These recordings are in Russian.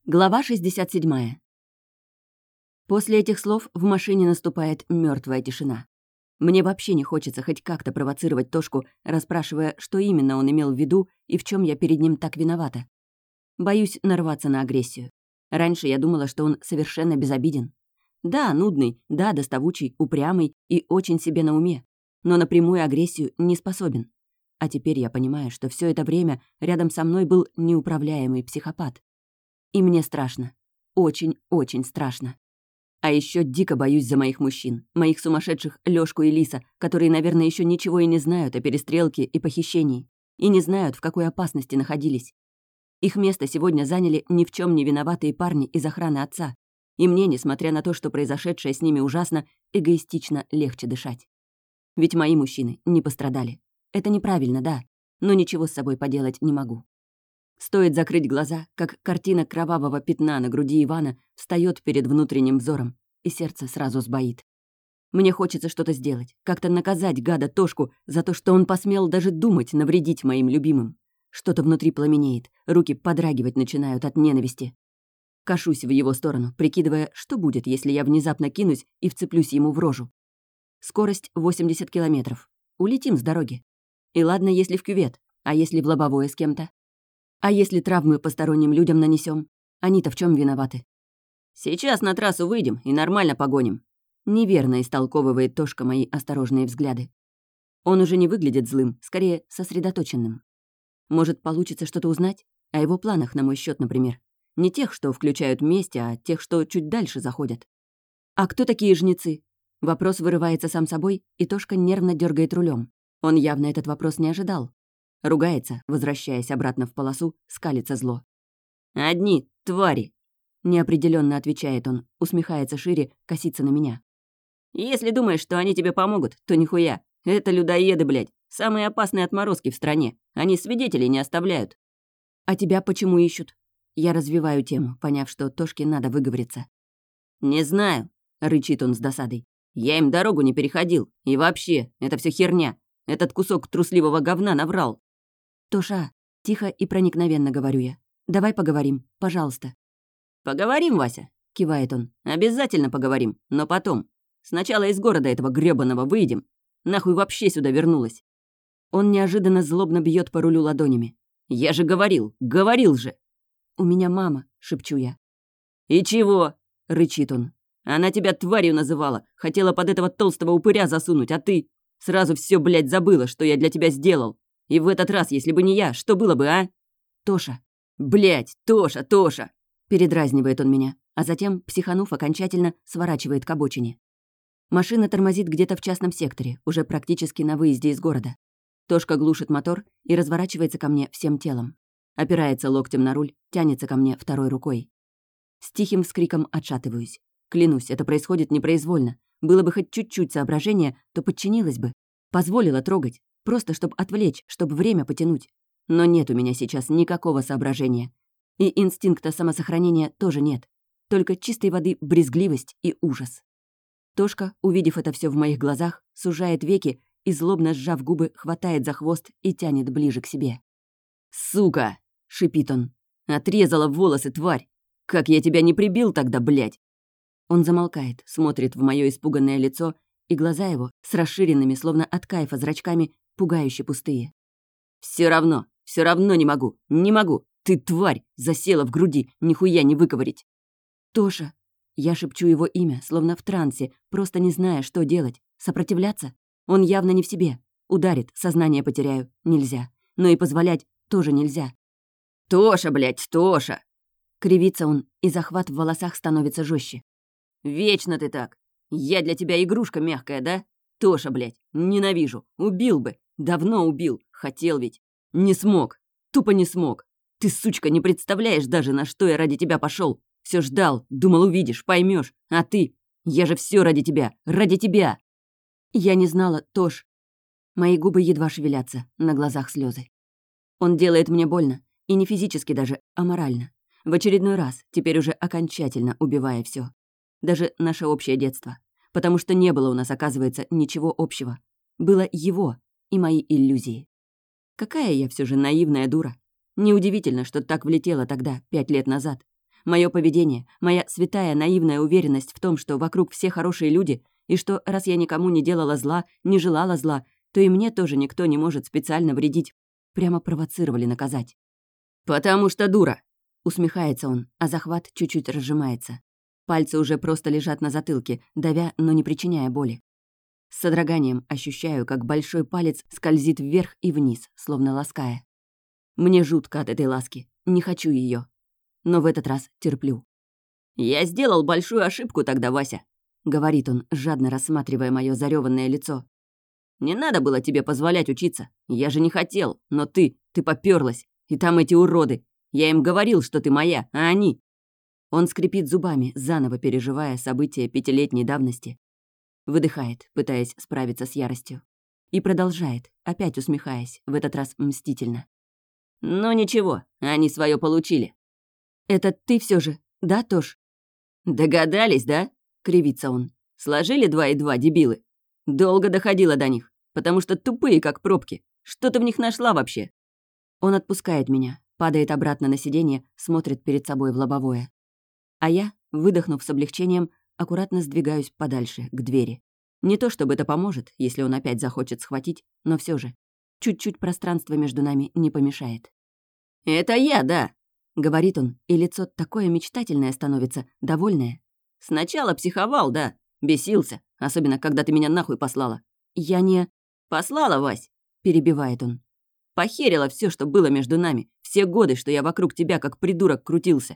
Глава 67. После этих слов в машине наступает мертвая тишина. Мне вообще не хочется хоть как-то провоцировать Тошку, расспрашивая, что именно он имел в виду и в чем я перед ним так виновата. Боюсь нарваться на агрессию. Раньше я думала, что он совершенно безобиден. Да, нудный, да, доставучий, упрямый и очень себе на уме, но на прямую агрессию не способен. А теперь я понимаю, что все это время рядом со мной был неуправляемый психопат. И мне страшно. Очень-очень страшно. А еще дико боюсь за моих мужчин, моих сумасшедших Лёшку и Лиса, которые, наверное, еще ничего и не знают о перестрелке и похищении, и не знают, в какой опасности находились. Их место сегодня заняли ни в чем не виноватые парни из охраны отца. И мне, несмотря на то, что произошедшее с ними ужасно, эгоистично легче дышать. Ведь мои мужчины не пострадали. Это неправильно, да, но ничего с собой поделать не могу. Стоит закрыть глаза, как картина кровавого пятна на груди Ивана встает перед внутренним взором, и сердце сразу сбоит. Мне хочется что-то сделать, как-то наказать гада Тошку за то, что он посмел даже думать навредить моим любимым. Что-то внутри пламенеет, руки подрагивать начинают от ненависти. Кашусь в его сторону, прикидывая, что будет, если я внезапно кинусь и вцеплюсь ему в рожу. Скорость 80 километров. Улетим с дороги. И ладно, если в кювет, а если в лобовое с кем-то? А если травмы посторонним людям нанесем? Они-то в чем виноваты? Сейчас на трассу выйдем и нормально погоним. Неверно истолковывает Тошка мои осторожные взгляды. Он уже не выглядит злым, скорее сосредоточенным. Может, получится что-то узнать? О его планах на мой счет, например. Не тех, что включают месть, а тех, что чуть дальше заходят. А кто такие жнецы? Вопрос вырывается сам собой, и Тошка нервно дергает рулем. Он явно этот вопрос не ожидал. Ругается, возвращаясь обратно в полосу, скалится зло. «Одни твари!» — неопределенно отвечает он, усмехается шире, косится на меня. «Если думаешь, что они тебе помогут, то нихуя. Это людоеды, блядь. Самые опасные отморозки в стране. Они свидетелей не оставляют». «А тебя почему ищут?» Я развиваю тему, поняв, что Тошке надо выговориться. «Не знаю», — рычит он с досадой. «Я им дорогу не переходил. И вообще, это все херня. Этот кусок трусливого говна наврал». «Тоша», — тихо и проникновенно говорю я, — «давай поговорим, пожалуйста». «Поговорим, Вася», — кивает он. «Обязательно поговорим, но потом. Сначала из города этого грёбаного выйдем. Нахуй вообще сюда вернулась». Он неожиданно злобно бьет по рулю ладонями. «Я же говорил же!» «У меня мама», — шепчу я. «И чего?» — рычит он. «Она тебя тварью называла, хотела под этого толстого упыря засунуть, а ты сразу все, блядь, забыла, что я для тебя сделал. И в этот раз, если бы не я, что было бы, а?» «Тоша». «Блядь, Тоша!» Передразнивает он меня, а затем, психанув окончательно, сворачивает к обочине. Машина тормозит где-то в частном секторе, уже практически на выезде из города. Тошка глушит мотор и разворачивается ко мне всем телом. Опирается локтем на руль, тянется ко мне второй рукой. С тихим вскриком отшатываюсь. Клянусь, это происходит непроизвольно. Было бы хоть чуть-чуть соображения, то подчинилась бы. Позволила трогать. Просто чтобы отвлечь, чтобы время потянуть. Но нет у меня сейчас никакого соображения. И инстинкта самосохранения тоже нет. Только чистой воды брезгливость и ужас. Тошка, увидев это все в моих глазах, сужает веки и, злобно сжав губы, хватает за хвост и тянет ближе к себе. «Сука!» — шипит он. «Отрезала волосы, тварь! Как я тебя не прибил тогда, блядь!» Он замолкает, смотрит в мое испуганное лицо, и глаза его, с расширенными, словно от кайфа, зрачками, пугающе пустые. Все равно не могу! Ты, тварь, засела в груди, нихуя не выковырить!» «Тоша!» Я шепчу его имя, словно в трансе, просто не зная, что делать. Сопротивляться? Он явно не в себе. Ударит, сознание потеряю. Нельзя. Но и позволять тоже нельзя. «Тоша, блядь, Тоша!» Кривится он, и захват в волосах становится жестче. «Вечно ты так! Я для тебя игрушка мягкая, да? Тоша, блядь, ненавижу! Убил бы! Давно убил! Хотел ведь! Не смог! Тупо не смог! Ты, сучка, не представляешь даже, на что я ради тебя пошел! Все ждал, думал, увидишь, поймешь, а ты... Я же все ради тебя! Ради тебя!» Я не знала, Тош. Мои губы едва шевелятся, на глазах слезы. Он делает мне больно, и не физически даже, а морально. В очередной раз, теперь уже окончательно убивая все. Даже наше общее детство. Потому что не было у нас, оказывается, ничего общего. Было его и мои иллюзии. Какая я все же наивная дура. Неудивительно, что так влетела тогда, 5 лет назад. Мое поведение, моя святая наивная уверенность в том, что вокруг все хорошие люди, и что раз я никому не делала зла, не желала зла, то и мне тоже никто не может специально вредить. Прямо провоцировали наказать. «Потому что дура!» — усмехается он, а захват чуть-чуть разжимается. Пальцы уже просто лежат на затылке, давя, но не причиняя боли. С содроганием ощущаю, как большой палец скользит вверх и вниз, словно лаская. Мне жутко от этой ласки, не хочу ее. Но в этот раз терплю. «Я сделал большую ошибку тогда, Вася», — говорит он, жадно рассматривая мое зарёванное лицо. «Не надо было тебе позволять учиться. Я же не хотел, но ты попёрлась. И там эти уроды. Я им говорил, что ты моя, а они...» Он скрипит зубами, заново переживая события 5-летней давности. Выдыхает, пытаясь справиться с яростью. И продолжает, опять усмехаясь, в этот раз мстительно. «Ну ничего, они своё получили». «Это ты всё же, да, Тош?» «Догадались, да?» — кривится он. «Сложили 2 и 2, дебилы. Долго доходило до них, потому что тупые, как пробки. Что ты в них нашла вообще?» Он отпускает меня, падает обратно на сиденье, смотрит перед собой в лобовое. А я, выдохнув с облегчением, аккуратно сдвигаюсь подальше, к двери. Не то чтобы это поможет, если он опять захочет схватить, но всё же. Чуть-чуть пространства между нами не помешает. «Это я, да», — говорит он, и лицо такое мечтательное становится, довольное. «Сначала психовал, да, бесился, особенно когда ты меня нахуй послала». «Я не...» «Послала, Вась», — перебивает он. «Похерила всё, что было между нами, все годы, что я вокруг тебя как придурок крутился.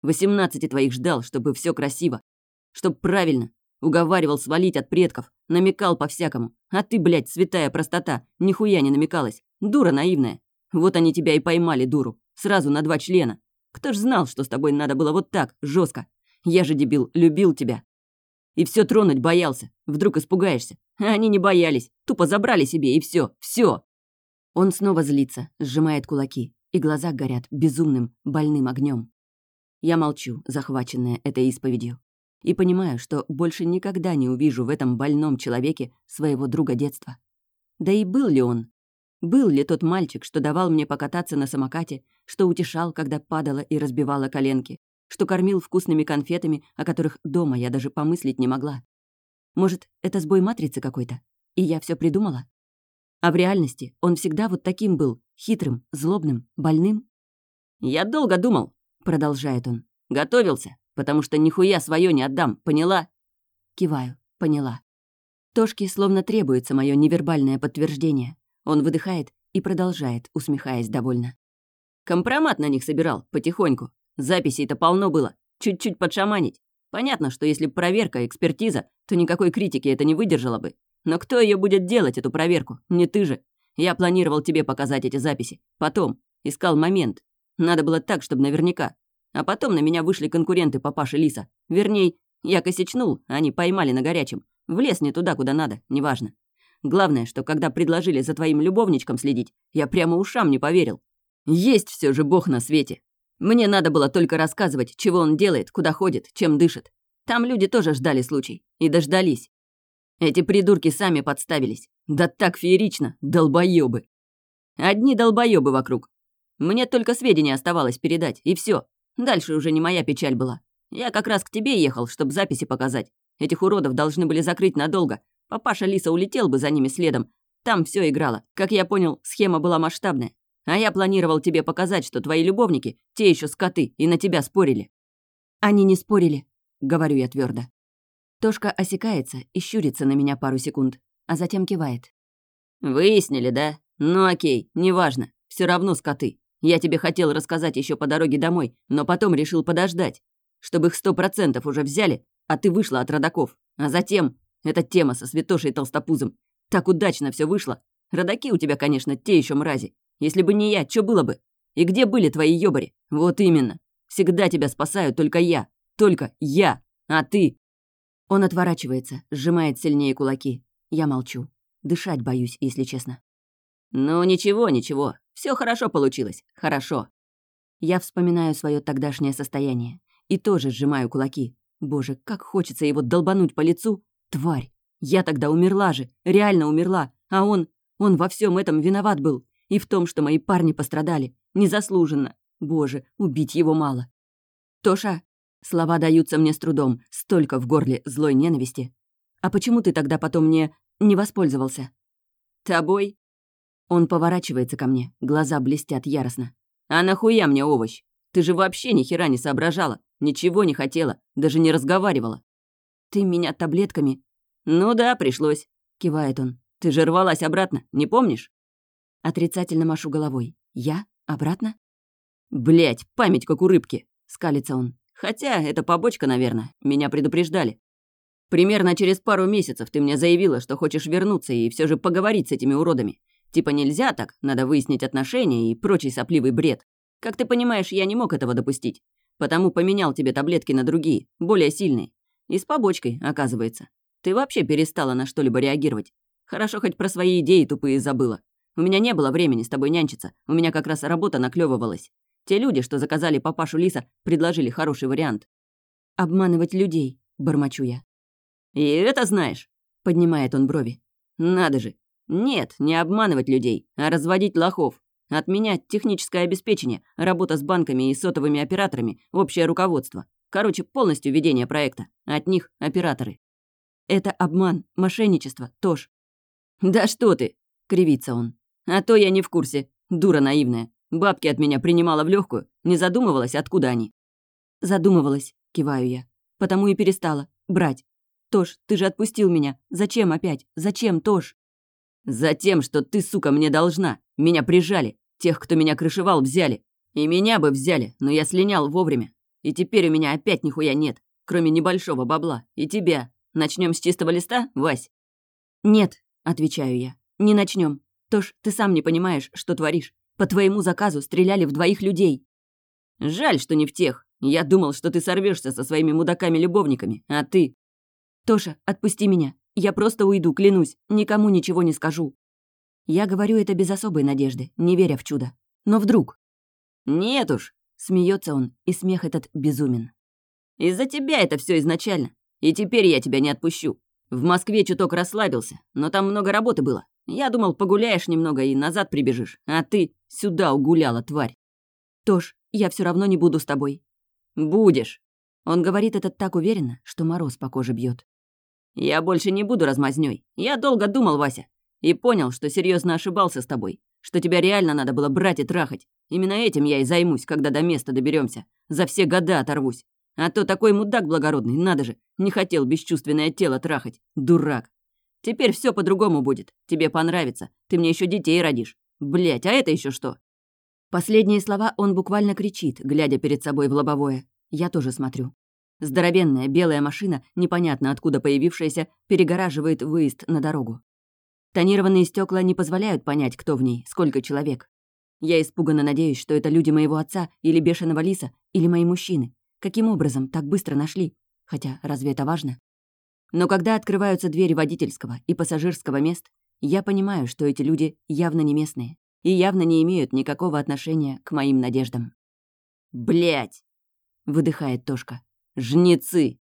18 твоих ждал, чтобы всё красиво, чтоб правильно, уговаривал свалить от предков, намекал по-всякому. А ты, блядь, святая простота, нихуя не намекалась. Дура наивная. Вот они тебя и поймали, дуру. Сразу на 2 члена. Кто ж знал, что с тобой надо было вот так, жестко. Я же, дебил, любил тебя. И всё тронуть боялся. Вдруг испугаешься. А они не боялись. Тупо забрали себе, и всё. Он снова злится, сжимает кулаки, и глаза горят безумным, больным огнем. Я молчу, захваченная этой исповедью. И понимаю, что больше никогда не увижу в этом больном человеке своего друга детства. Да и был ли он? Был ли тот мальчик, что давал мне покататься на самокате, что утешал, когда падала и разбивала коленки, что кормил вкусными конфетами, о которых дома я даже помыслить не могла? Может, это сбой матрицы какой-то? И я всё придумала? А в реальности он всегда вот таким был, хитрым, злобным, больным? «Я долго думал», — продолжает он. «Готовился, потому что нихуя своё не отдам, поняла?» Киваю, поняла. Тошке словно требуется моё невербальное подтверждение. Он выдыхает и продолжает, усмехаясь довольно. «Компромат на них собирал, потихоньку. Записей-то полно было. Чуть-чуть подшаманить. Понятно, что если проверка, экспертиза, то никакой критики это не выдержало бы. Но кто её будет делать, эту проверку? Не ты же. Я планировал тебе показать эти записи. Потом. Искал момент. Надо было так, чтобы наверняка. А потом на меня вышли конкуренты папаши Лиса. Вернее, я косячнул, а они поймали на горячем. Влез не туда, куда надо, неважно. Главное, что когда предложили за твоим любовничком следить, я прямо ушам не поверил. Есть всё же Бог на свете. Мне надо было только рассказывать, чего он делает, куда ходит, чем дышит. Там люди тоже ждали случай. И дождались. Эти придурки сами подставились. Да так феерично, долбоёбы. Одни долбоёбы вокруг. Мне только сведения оставалось передать, и всё. Дальше уже не моя печаль была. Я как раз к тебе ехал, чтобы записи показать. Этих уродов должны были закрыть надолго. Папаша Лиса улетел бы за ними следом. Там всё играло. Как я понял, схема была масштабная. А я планировал тебе показать, что твои любовники, те ещё скоты, и на тебя спорили». «Они не спорили», — говорю я твёрдо. Тошка осекается и щурится на меня пару секунд, а затем кивает. «Выяснили, да? Ну окей, неважно. Всё равно скоты. Я тебе хотел рассказать ещё по дороге домой, но потом решил подождать, чтобы их 100% уже взяли, а ты вышла от родаков. А затем эта тема со святошей Толстопузом. Так удачно всё вышло. Родаки у тебя, конечно, те ещё мрази. Если бы не я, чё было бы? И где были твои ёбари? Вот именно. Всегда тебя спасаю только я. Только я. А ты...» Он отворачивается, сжимает сильнее кулаки. Я молчу. Дышать боюсь, если честно. «Ну ничего, ничего. Всё хорошо получилось. Хорошо». Я вспоминаю своё тогдашнее состояние. И тоже сжимаю кулаки. Боже, как хочется его долбануть по лицу. Тварь. Я тогда умерла же. Реально умерла. А он во всём этом виноват был. И в том, что мои парни пострадали. Незаслуженно. Боже, убить его мало. Тоша!» Слова даются мне с трудом, столько в горле злой ненависти. «А почему ты тогда потом не воспользовался?» «Тобой?» Он поворачивается ко мне, глаза блестят яростно. «А нахуя мне овощ? Ты же вообще ни хера не соображала, ничего не хотела, даже не разговаривала». «Ты меня таблетками...» «Ну да, пришлось», — кивает он. «Ты же рвалась обратно, не помнишь?» Отрицательно машу головой. «Я? Обратно?» «Блядь, память как у рыбки», — скалится он. «Хотя это побочка, наверное, меня предупреждали. Примерно через пару месяцев ты мне заявила, что хочешь вернуться и все же поговорить с этими уродами. Типа нельзя так, надо выяснить отношения и прочий сопливый бред. Как ты понимаешь, я не мог этого допустить. Потому поменял тебе таблетки на другие, более сильные. И с побочкой, оказывается. Ты вообще перестала на что-либо реагировать. Хорошо, хоть про свои идеи тупые забыла. У меня не было времени с тобой нянчиться, у меня как раз работа наклевывалась. Те люди, что заказали папашу Лиса, предложили хороший вариант. «Обманывать людей», — бормочу я. «И это знаешь?» — поднимает он брови. «Надо же. Нет, не обманывать людей, а разводить лохов. От меня техническое обеспечение, работа с банками и сотовыми операторами, общее руководство. Короче, полностью ведение проекта. От них операторы». «Это обман, мошенничество, Тош». «Да что ты!» — кривится он. «А то я не в курсе. Дура наивная. Бабки от меня принимала в легкую, не задумывалась, откуда они». «Задумывалась», — киваю я. «Потому и перестала. Брать. Тош, ты же отпустил меня. Зачем опять? Зачем, Тош?» «Затем, что ты, сука, мне должна. Меня прижали. Тех, кто меня крышевал, взяли. И меня бы взяли, но я слинял вовремя. И теперь у меня опять нихуя нет, кроме небольшого бабла. И тебя. Начнем с чистого листа, Вась?» «Нет», — отвечаю я. «Не начнем. Тош, ты сам не понимаешь, что творишь. По твоему заказу стреляли в 2 людей». «Жаль, что не в тех. Я думал, что ты сорвешься со своими мудаками-любовниками, а ты...» «Тоша, отпусти меня. Я просто уйду, клянусь. Никому ничего не скажу». Я говорю это без особой надежды, не веря в чудо. Но вдруг... «Нет уж», — смеется он, и смех этот безумен. «Из-за тебя это все изначально. И теперь я тебя не отпущу. В Москве чуток расслабился, но там много работы было. Я думал, погуляешь немного и назад прибежишь, а ты сюда угуляла, тварь». «Тош, я все равно не буду с тобой». «Будешь». Он говорит это так уверенно, что мороз по коже бьет. «Я больше не буду размазнёй. Я долго думал, Вася, и понял, что серьезно ошибался с тобой, что тебя реально надо было брать и трахать. Именно этим я и займусь, когда до места доберемся. За все года оторвусь. А то такой мудак благородный, надо же, не хотел бесчувственное тело трахать. Дурак. Теперь все по-другому будет. Тебе понравится. Ты мне еще детей родишь. Блять, а это еще что?» Последние слова он буквально кричит, глядя перед собой в лобовое. Я тоже смотрю. Здоровенная белая машина, непонятно откуда появившаяся, перегораживает выезд на дорогу. Тонированные стекла не позволяют понять, кто в ней, сколько человек. Я испуганно надеюсь, что это люди моего отца или бешеного лиса, или мои мужчины. Каким образом так быстро нашли? Хотя, разве это важно? Но когда открываются двери водительского и пассажирского мест, я понимаю, что эти люди явно не местные и явно не имеют никакого отношения к моим надеждам. «Блядь!» — выдыхает Тошка. «Жнецы!»